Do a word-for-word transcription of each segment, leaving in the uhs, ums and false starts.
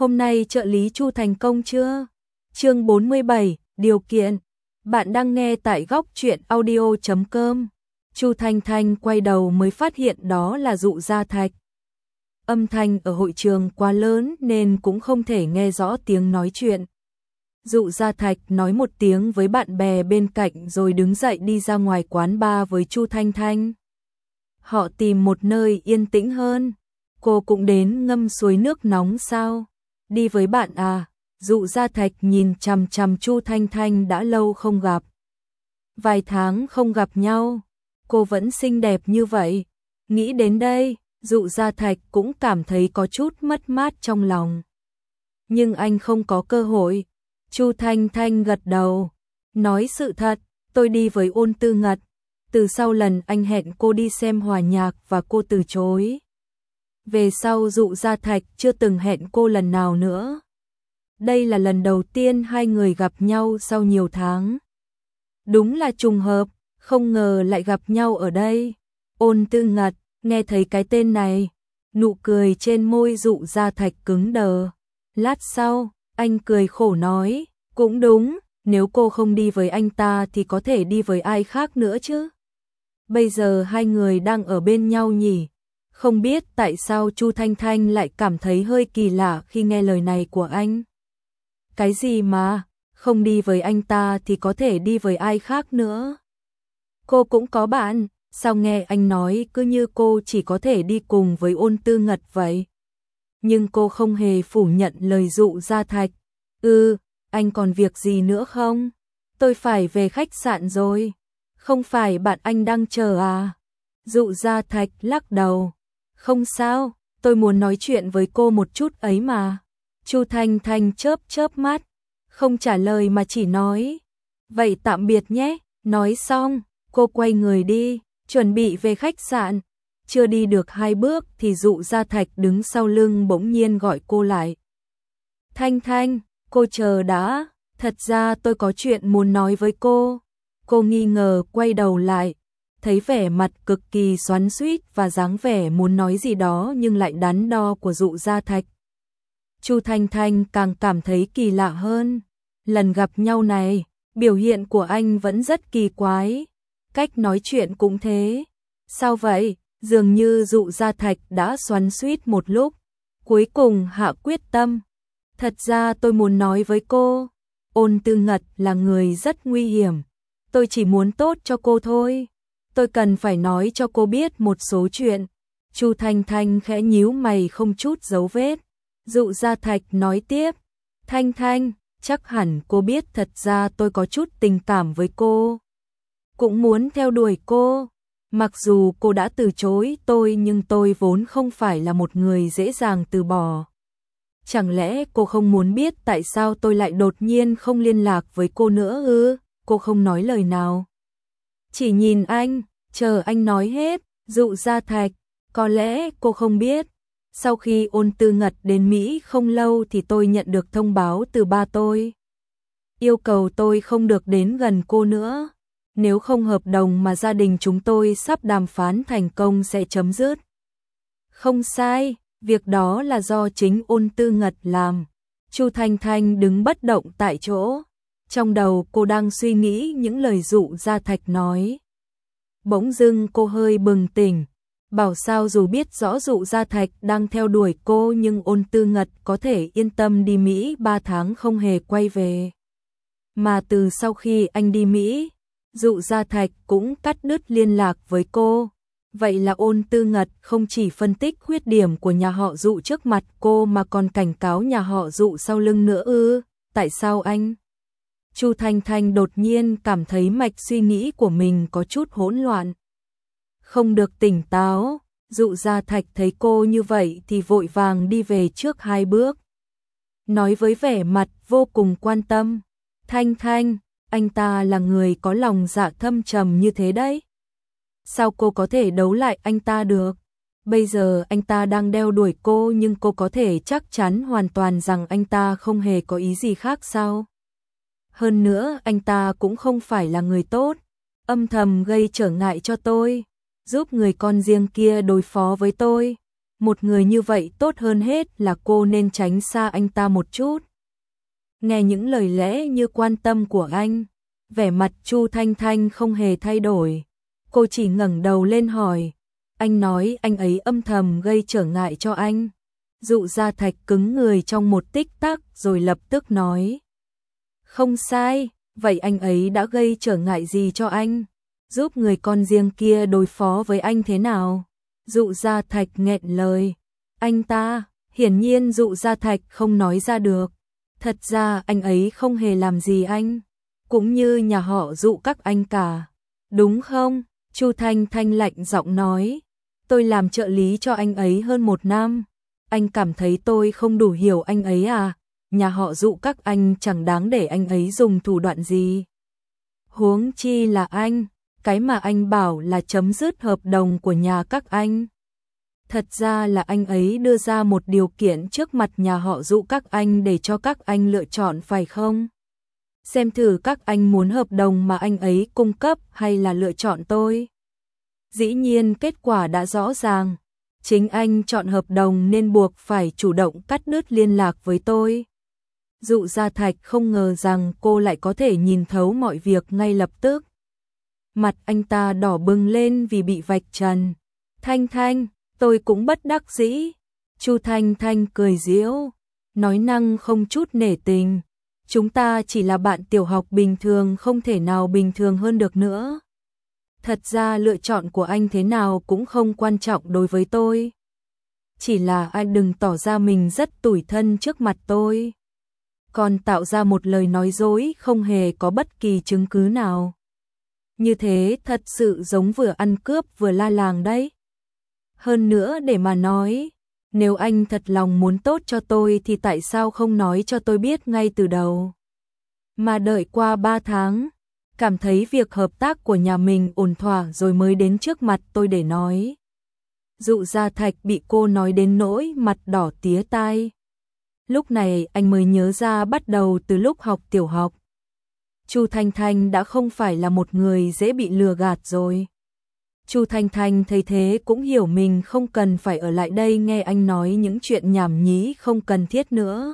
Hôm nay trợ lý Chu thành công chưa? Chương bốn mươi bảy, điều kiện. Bạn đang nghe tại góc truyện audio chấm com. Chu Thanh Thanh quay đầu mới phát hiện đó là Dụ Gia Thạch. Âm thanh ở hội trường quá lớn nên cũng không thể nghe rõ tiếng nói chuyện. Dụ Gia Thạch nói một tiếng với bạn bè bên cạnh rồi đứng dậy đi ra ngoài quán bar với Chu Thanh Thanh. Họ tìm một nơi yên tĩnh hơn. Cô cũng đến ngâm suối nước nóng sao? Đi với bạn à? Dụ Gia Thạch nhìn chằm chằm Chu Thanh Thanh đã lâu không gặp. Vài tháng không gặp nhau, cô vẫn xinh đẹp như vậy. Nghĩ đến đây, Dụ Gia Thạch cũng cảm thấy có chút mất mát trong lòng. Nhưng anh không có cơ hội. Chu Thanh Thanh gật đầu. Nói sự thật, tôi đi với Ôn Tư Ngật. Từ sau lần anh hẹn cô đi xem hòa nhạc và cô từ chối. Về sau Dụ Gia Thạch chưa từng hẹn cô lần nào nữa. Đây là lần đầu tiên hai người gặp nhau sau nhiều tháng. Đúng là trùng hợp, không ngờ lại gặp nhau ở đây. Ôn Tư Ngật, nghe thấy cái tên này, nụ cười trên môi Dụ Gia Thạch cứng đờ. Lát sau, anh cười khổ nói, cũng đúng, nếu cô không đi với anh ta thì có thể đi với ai khác nữa chứ. Bây giờ hai người đang ở bên nhau nhỉ? Không biết tại sao Chu Thanh Thanh lại cảm thấy hơi kỳ lạ khi nghe lời này của anh. Cái gì mà, không đi với anh ta thì có thể đi với ai khác nữa. Cô cũng có bạn, sao nghe anh nói cứ như cô chỉ có thể đi cùng với Ôn Tư Ngật vậy. Nhưng cô không hề phủ nhận lời Dụ Gia Thạch. Ừ, anh còn việc gì nữa không? Tôi phải về khách sạn rồi. Không phải bạn anh đang chờ à? Dụ Gia Thạch lắc đầu. Không sao, tôi muốn nói chuyện với cô một chút ấy mà. Chu Thanh Thanh chớp chớp mắt, không trả lời mà chỉ nói. Vậy tạm biệt nhé. Nói xong, cô quay người đi, chuẩn bị về khách sạn. Chưa đi được hai bước thì Dụ Gia Thạch đứng sau lưng bỗng nhiên gọi cô lại. Thanh Thanh, cô chờ đã, thật ra tôi có chuyện muốn nói với cô. Cô nghi ngờ quay đầu lại, thấy vẻ mặt cực kỳ xoắn xuýt và dáng vẻ muốn nói gì đó nhưng lại đắn đo của Dụ Gia Thạch. Chu Thanh Thanh càng cảm thấy kỳ lạ hơn. Lần gặp nhau này, biểu hiện của anh vẫn rất kỳ quái, cách nói chuyện cũng thế. Sao vậy? Dường như Dụ Gia Thạch đã xoắn xuýt một lúc, cuối cùng hạ quyết tâm. Thật ra tôi muốn nói với cô, Ôn Tư Ngật là người rất nguy hiểm. Tôi chỉ muốn tốt cho cô thôi. Tôi cần phải nói cho cô biết một số chuyện. Chu Thanh Thanh khẽ nhíu mày không chút dấu vết. Dụ Gia Thạch nói tiếp. Thanh Thanh, chắc hẳn cô biết thật ra tôi có chút tình cảm với cô. Cũng muốn theo đuổi cô. Mặc dù cô đã từ chối tôi nhưng tôi vốn không phải là một người dễ dàng từ bỏ. Chẳng lẽ cô không muốn biết tại sao tôi lại đột nhiên không liên lạc với cô nữa ư? Cô không nói lời nào. Chỉ nhìn anh, chờ anh nói hết. Dụ Gia Thạch, có lẽ cô không biết. Sau khi Ôn Tư Ngật đến Mỹ không lâu thì tôi nhận được thông báo từ ba tôi. Yêu cầu tôi không được đến gần cô nữa. Nếu không hợp đồng mà gia đình chúng tôi sắp đàm phán thành công sẽ chấm dứt. Không sai, việc đó là do chính Ôn Tư Ngật làm. Chu Thanh Thanh đứng bất động tại chỗ. Trong đầu cô đang suy nghĩ những lời Dụ Gia Thạch nói. Bỗng dưng cô hơi bừng tỉnh. Bảo sao dù biết rõ Dụ Gia Thạch đang theo đuổi cô nhưng Ôn Tư Ngật có thể yên tâm đi Mỹ ba tháng không hề quay về. Mà từ sau khi anh đi Mỹ, Dụ Gia Thạch cũng cắt đứt liên lạc với cô. Vậy là Ôn Tư Ngật không chỉ phân tích khuyết điểm của nhà họ Dụ trước mặt cô mà còn cảnh cáo nhà họ Dụ sau lưng nữa ư? Tại sao anh? Chu Thanh Thanh đột nhiên cảm thấy mạch suy nghĩ của mình có chút hỗn loạn. Không được tỉnh táo. Dụ Gia Thạch thấy cô như vậy thì vội vàng đi về trước hai bước. Nói với vẻ mặt vô cùng quan tâm. Thanh Thanh, anh ta là người có lòng dạ thâm trầm như thế đấy. Sao cô có thể đấu lại anh ta được? Bây giờ anh ta đang đeo đuổi cô nhưng cô có thể chắc chắn hoàn toàn rằng anh ta không hề có ý gì khác sao? Hơn nữa anh ta cũng không phải là người tốt, âm thầm gây trở ngại cho tôi, giúp người con riêng kia đối phó với tôi. Một người như vậy tốt hơn hết là cô nên tránh xa anh ta một chút. Nghe những lời lẽ như quan tâm của anh, vẻ mặt Chu Thanh Thanh không hề thay đổi. Cô chỉ ngẩng đầu lên hỏi, anh nói anh ấy âm thầm gây trở ngại cho anh. Dụ Gia Thạch cứng người trong một tích tắc rồi lập tức nói. Không sai, vậy anh ấy đã gây trở ngại gì cho anh? Giúp người con riêng kia đối phó với anh thế nào? Dụ Gia Thạch nghẹn lời. Anh ta, hiển nhiên Dụ Gia Thạch không nói ra được. Thật ra anh ấy không hề làm gì anh, cũng như nhà họ Dụ các anh cả. Đúng không? Chu Thanh Thanh lạnh giọng nói. Tôi làm trợ lý cho anh ấy hơn một năm. Anh cảm thấy tôi không đủ hiểu anh ấy à? Nhà họ Dụ các anh chẳng đáng để anh ấy dùng thủ đoạn gì. Huống chi là anh, cái mà anh bảo là chấm dứt hợp đồng của nhà các anh. Thật ra là anh ấy đưa ra một điều kiện trước mặt nhà họ Dụ các anh để cho các anh lựa chọn phải không? Xem thử các anh muốn hợp đồng mà anh ấy cung cấp hay là lựa chọn tôi. Dĩ nhiên kết quả đã rõ ràng. Chính anh chọn hợp đồng nên buộc phải chủ động cắt đứt liên lạc với tôi. Dụ Gia Thạch không ngờ rằng cô lại có thể nhìn thấu mọi việc ngay lập tức. Mặt anh ta đỏ bừng lên vì bị vạch trần. Thanh Thanh, tôi cũng bất đắc dĩ. Chu Thanh Thanh cười giễu, nói năng không chút nể tình. Chúng ta chỉ là bạn tiểu học bình thường, không thể nào bình thường hơn được nữa. Thật ra lựa chọn của anh thế nào cũng không quan trọng đối với tôi. Chỉ là anh đừng tỏ ra mình rất tủi thân trước mặt tôi. Còn tạo ra một lời nói dối không hề có bất kỳ chứng cứ nào. Như thế thật sự giống vừa ăn cướp vừa la làng đấy. Hơn nữa để mà nói, nếu anh thật lòng muốn tốt cho tôi thì tại sao không nói cho tôi biết ngay từ đầu? Mà đợi qua ba tháng, cảm thấy việc hợp tác của nhà mình ổn thỏa rồi mới đến trước mặt tôi để nói. Dụ Gia Thạch bị cô nói đến nỗi mặt đỏ tía tai. Lúc này anh mới nhớ ra bắt đầu từ lúc học tiểu học. Chu Thanh Thanh đã không phải là một người dễ bị lừa gạt rồi. Chu Thanh Thanh thấy thế cũng hiểu mình không cần phải ở lại đây nghe anh nói những chuyện nhảm nhí không cần thiết nữa.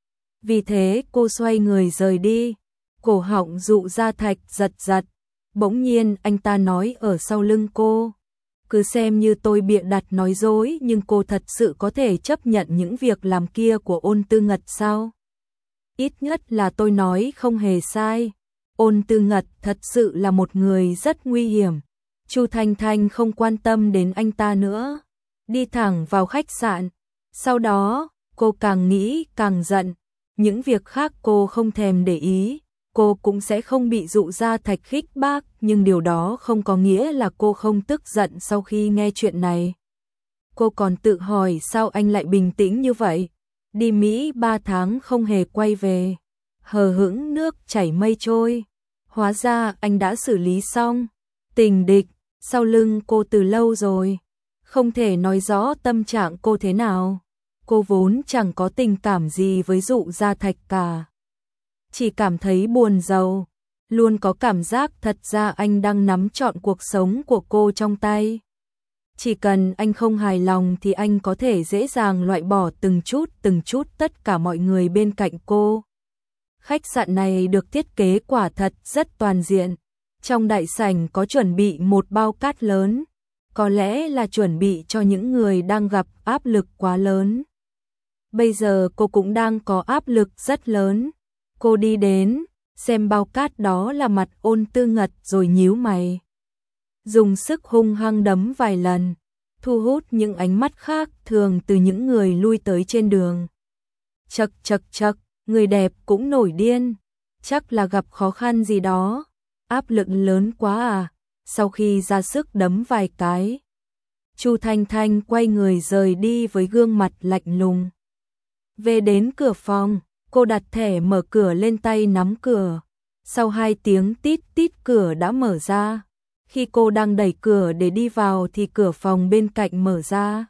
Vì thế cô xoay người rời đi. Cổ họng Dụ Gia Thạch giật giật. Bỗng nhiên anh ta nói ở sau lưng cô. Cứ xem như tôi bịa đặt nói dối, nhưng cô thật sự có thể chấp nhận những việc làm kia của Ôn Tư Ngật sao? Ít nhất là tôi nói không hề sai. Ôn Tư Ngật thật sự là một người rất nguy hiểm. Chu Thanh Thanh không quan tâm đến anh ta nữa, đi thẳng vào khách sạn. Sau đó, cô càng nghĩ càng giận. Những việc khác cô không thèm để ý. Cô cũng sẽ không bị Dụ Gia Thạch khích bác, nhưng điều đó không có nghĩa là cô không tức giận sau khi nghe chuyện này. Cô còn tự hỏi sao anh lại bình tĩnh như vậy. Đi Mỹ ba tháng không hề quay về. Hờ hững nước chảy mây trôi. Hóa ra anh đã xử lý xong. Tình địch, sau lưng cô từ lâu rồi. Không thể nói rõ tâm trạng cô thế nào. Cô vốn chẳng có tình cảm gì với Dụ Gia Thạch cả. Chỉ cảm thấy buồn rầu, luôn có cảm giác thật ra anh đang nắm trọn cuộc sống của cô trong tay. Chỉ cần anh không hài lòng thì anh có thể dễ dàng loại bỏ từng chút từng chút tất cả mọi người bên cạnh cô. Khách sạn này được thiết kế quả thật rất toàn diện. Trong đại sảnh có chuẩn bị một bao cát lớn, có lẽ là chuẩn bị cho những người đang gặp áp lực quá lớn. Bây giờ cô cũng đang có áp lực rất lớn. Cô đi đến, xem bao cát đó là mặt Ôn Tư Ngật rồi nhíu mày. Dùng sức hung hăng đấm vài lần, thu hút những ánh mắt khác thường từ những người lui tới trên đường. Chậc chậc chậc, người đẹp cũng nổi điên, chắc là gặp khó khăn gì đó, áp lực lớn quá à. Sau khi ra sức đấm vài cái, Chu Thanh Thanh quay người rời đi với gương mặt lạnh lùng. Về đến cửa phòng, cô đặt thẻ mở cửa lên tay nắm cửa. Sau hai tiếng tít tít cửa đã mở ra. Khi cô đang đẩy cửa để đi vào thì cửa phòng bên cạnh mở ra.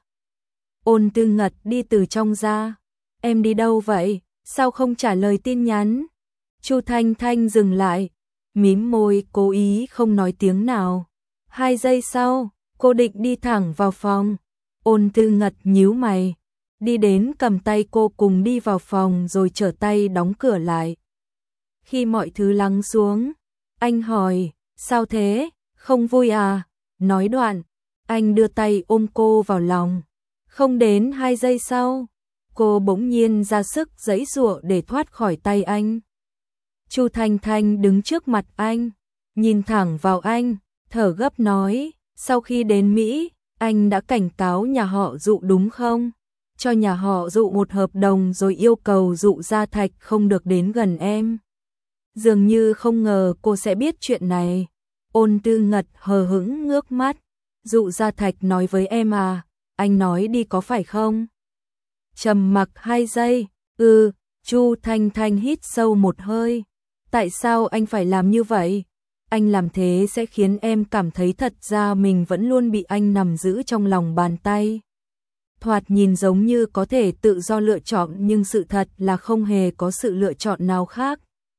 Ôn Tư Ngật đi từ trong ra. Em đi đâu vậy? Sao không trả lời tin nhắn? Chu Thanh Thanh dừng lại, mím môi cố ý không nói tiếng nào. Hai giây sau, cô định đi thẳng vào phòng. Ôn Tư Ngật nhíu mày, đi đến cầm tay cô cùng đi vào phòng rồi trở tay đóng cửa lại. Khi mọi thứ lắng xuống, anh hỏi, sao thế, không vui à? Nói đoạn, anh đưa tay ôm cô vào lòng. Không đến hai giây sau, cô bỗng nhiên ra sức giãy giụa để thoát khỏi tay anh. Chu Thanh Thanh đứng trước mặt anh, nhìn thẳng vào anh, thở gấp nói, sau khi đến Mỹ, anh đã cảnh cáo nhà họ Dụ đúng không? Cho nhà họ Dụ một hợp đồng rồi yêu cầu Dụ Gia Thạch không được đến gần em. Dường như không ngờ cô sẽ biết chuyện này. Ôn Tư Ngật hờ hững ngước mắt. Dụ Gia Thạch nói với em à, anh nói đi có phải không? Trầm mặc hai giây, ừ, Chu Thanh Thanh hít sâu một hơi. Tại sao anh phải làm như vậy? Anh làm thế sẽ khiến em cảm thấy thật ra mình vẫn luôn bị anh nắm giữ trong lòng bàn tay. Thoạt nhìn giống như có thể tự do lựa chọn nhưng sự thật là không hề có sự lựa chọn nào khác.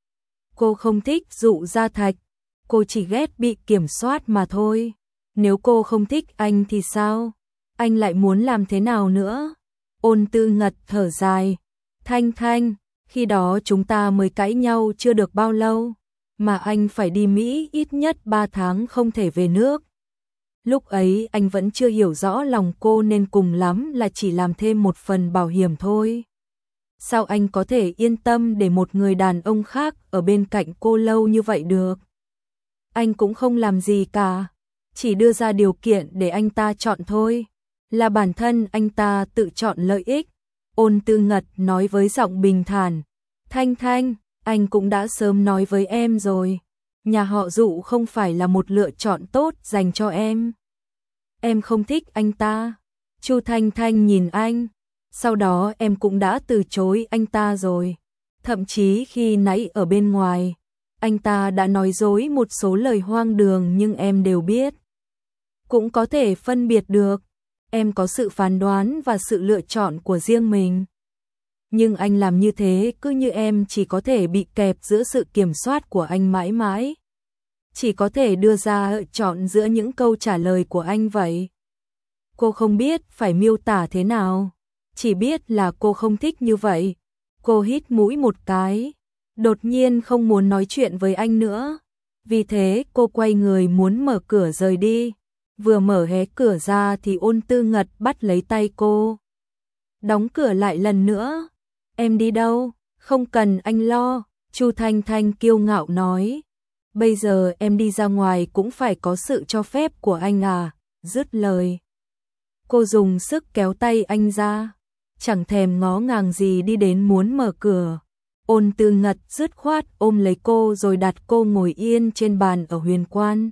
Cô không thích Dụ Gia Thạch, cô chỉ ghét bị kiểm soát mà thôi. Nếu cô không thích anh thì sao? Anh lại muốn làm thế nào nữa? Ôn Tư Ngật thở dài. Thanh Thanh, khi đó chúng ta mới cãi nhau chưa được bao lâu, mà anh phải đi Mỹ ít nhất ba tháng không thể về nước. Lúc ấy anh vẫn chưa hiểu rõ lòng cô nên cùng lắm là chỉ làm thêm một phần bảo hiểm thôi. Sao anh có thể yên tâm để một người đàn ông khác ở bên cạnh cô lâu như vậy được? Anh cũng không làm gì cả, chỉ đưa ra điều kiện để anh ta chọn thôi, là bản thân anh ta tự chọn lợi ích. Ôn Tư Ngật nói với giọng bình thản. Thanh Thanh, anh cũng đã sớm nói với em rồi, nhà họ Dụ không phải là một lựa chọn tốt dành cho em. Em không thích anh ta. Chu Thanh Thanh nhìn anh, sau đó em cũng đã từ chối anh ta rồi. Thậm chí khi nãy ở bên ngoài, anh ta đã nói dối một số lời hoang đường nhưng em đều biết. Cũng có thể phân biệt được, em có sự phán đoán và sự lựa chọn của riêng mình. Nhưng anh làm như thế cứ như em chỉ có thể bị kẹp giữa sự kiểm soát của anh mãi mãi. Chỉ có thể đưa ra lựa chọn giữa những câu trả lời của anh vậy. Cô không biết phải miêu tả thế nào, chỉ biết là cô không thích như vậy. Cô hít mũi một cái, đột nhiên không muốn nói chuyện với anh nữa. Vì thế cô quay người muốn mở cửa rời đi. Vừa mở hé cửa ra thì Ôn Tư Ngật bắt lấy tay cô. Đóng cửa lại lần nữa. Em đi đâu? Không cần anh lo. Chu Thanh Thanh kiêu ngạo nói. Bây giờ em đi ra ngoài cũng phải có sự cho phép của anh à. Dứt lời, cô dùng sức kéo tay anh ra, chẳng thèm ngó ngàng gì đi đến muốn mở cửa. Ôn Tư Ngật dứt khoát ôm lấy cô rồi đặt cô ngồi yên trên bàn ở Huyền Quan.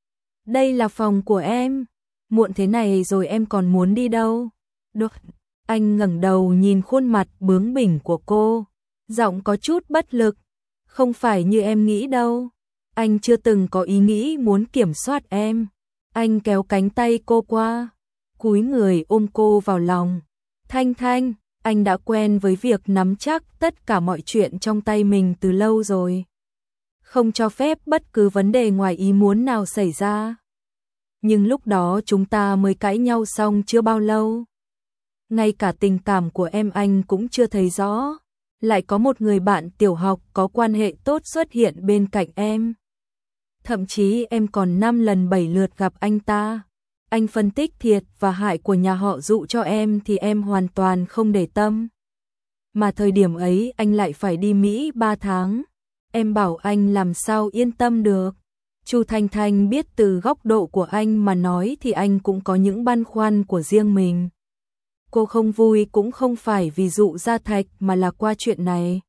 Đây là phòng của em, muộn thế này rồi em còn muốn đi đâu? Được. Anh ngẩng đầu nhìn khuôn mặt bướng bỉnh của cô, giọng có chút bất lực. Không phải như em nghĩ đâu, anh chưa từng có ý nghĩ muốn kiểm soát em. Anh kéo cánh tay cô qua, cúi người ôm cô vào lòng. Thanh Thanh, anh đã quen với việc nắm chắc tất cả mọi chuyện trong tay mình từ lâu rồi. Không cho phép bất cứ vấn đề ngoài ý muốn nào xảy ra. Nhưng lúc đó chúng ta mới cãi nhau xong chưa bao lâu. Ngay cả tình cảm của em anh cũng chưa thấy rõ. Lại có một người bạn tiểu học có quan hệ tốt xuất hiện bên cạnh em. Thậm chí em còn năm lần bảy lượt gặp anh ta. Anh phân tích thiệt và hại của nhà họ Dụ cho em thì em hoàn toàn không để tâm. Mà thời điểm ấy anh lại phải đi Mỹ ba tháng. Em bảo anh làm sao yên tâm được. Chu Thanh Thanh biết từ góc độ của anh mà nói thì anh cũng có những băn khoăn của riêng mình. Cô không vui cũng không phải vì Dụ Gia Thạch mà là qua chuyện này.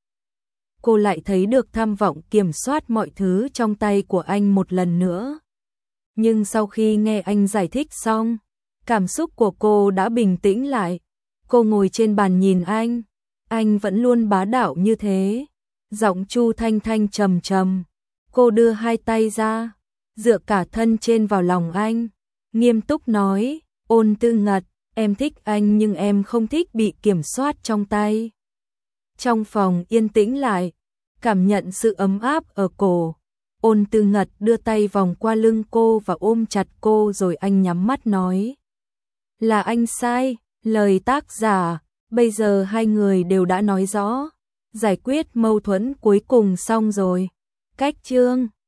Cô lại thấy được tham vọng kiểm soát mọi thứ trong tay của anh một lần nữa. Nhưng sau khi nghe anh giải thích xong, cảm xúc của cô đã bình tĩnh lại. Cô ngồi trên bàn nhìn anh, anh vẫn luôn bá đạo như thế. Giọng Chu Thanh Thanh trầm trầm, cô đưa hai tay ra, dựa cả thân trên vào lòng anh, nghiêm túc nói, Ôn Tư Ngật, em thích anh nhưng em không thích bị kiểm soát trong tay. Trong phòng yên tĩnh lại, cảm nhận sự ấm áp ở cổ. Ôn Tư Ngật đưa tay vòng qua lưng cô và ôm chặt cô rồi anh nhắm mắt nói. Là anh sai, lời tác giả, bây giờ hai người đều đã nói rõ, giải quyết mâu thuẫn cuối cùng xong rồi. Cách chương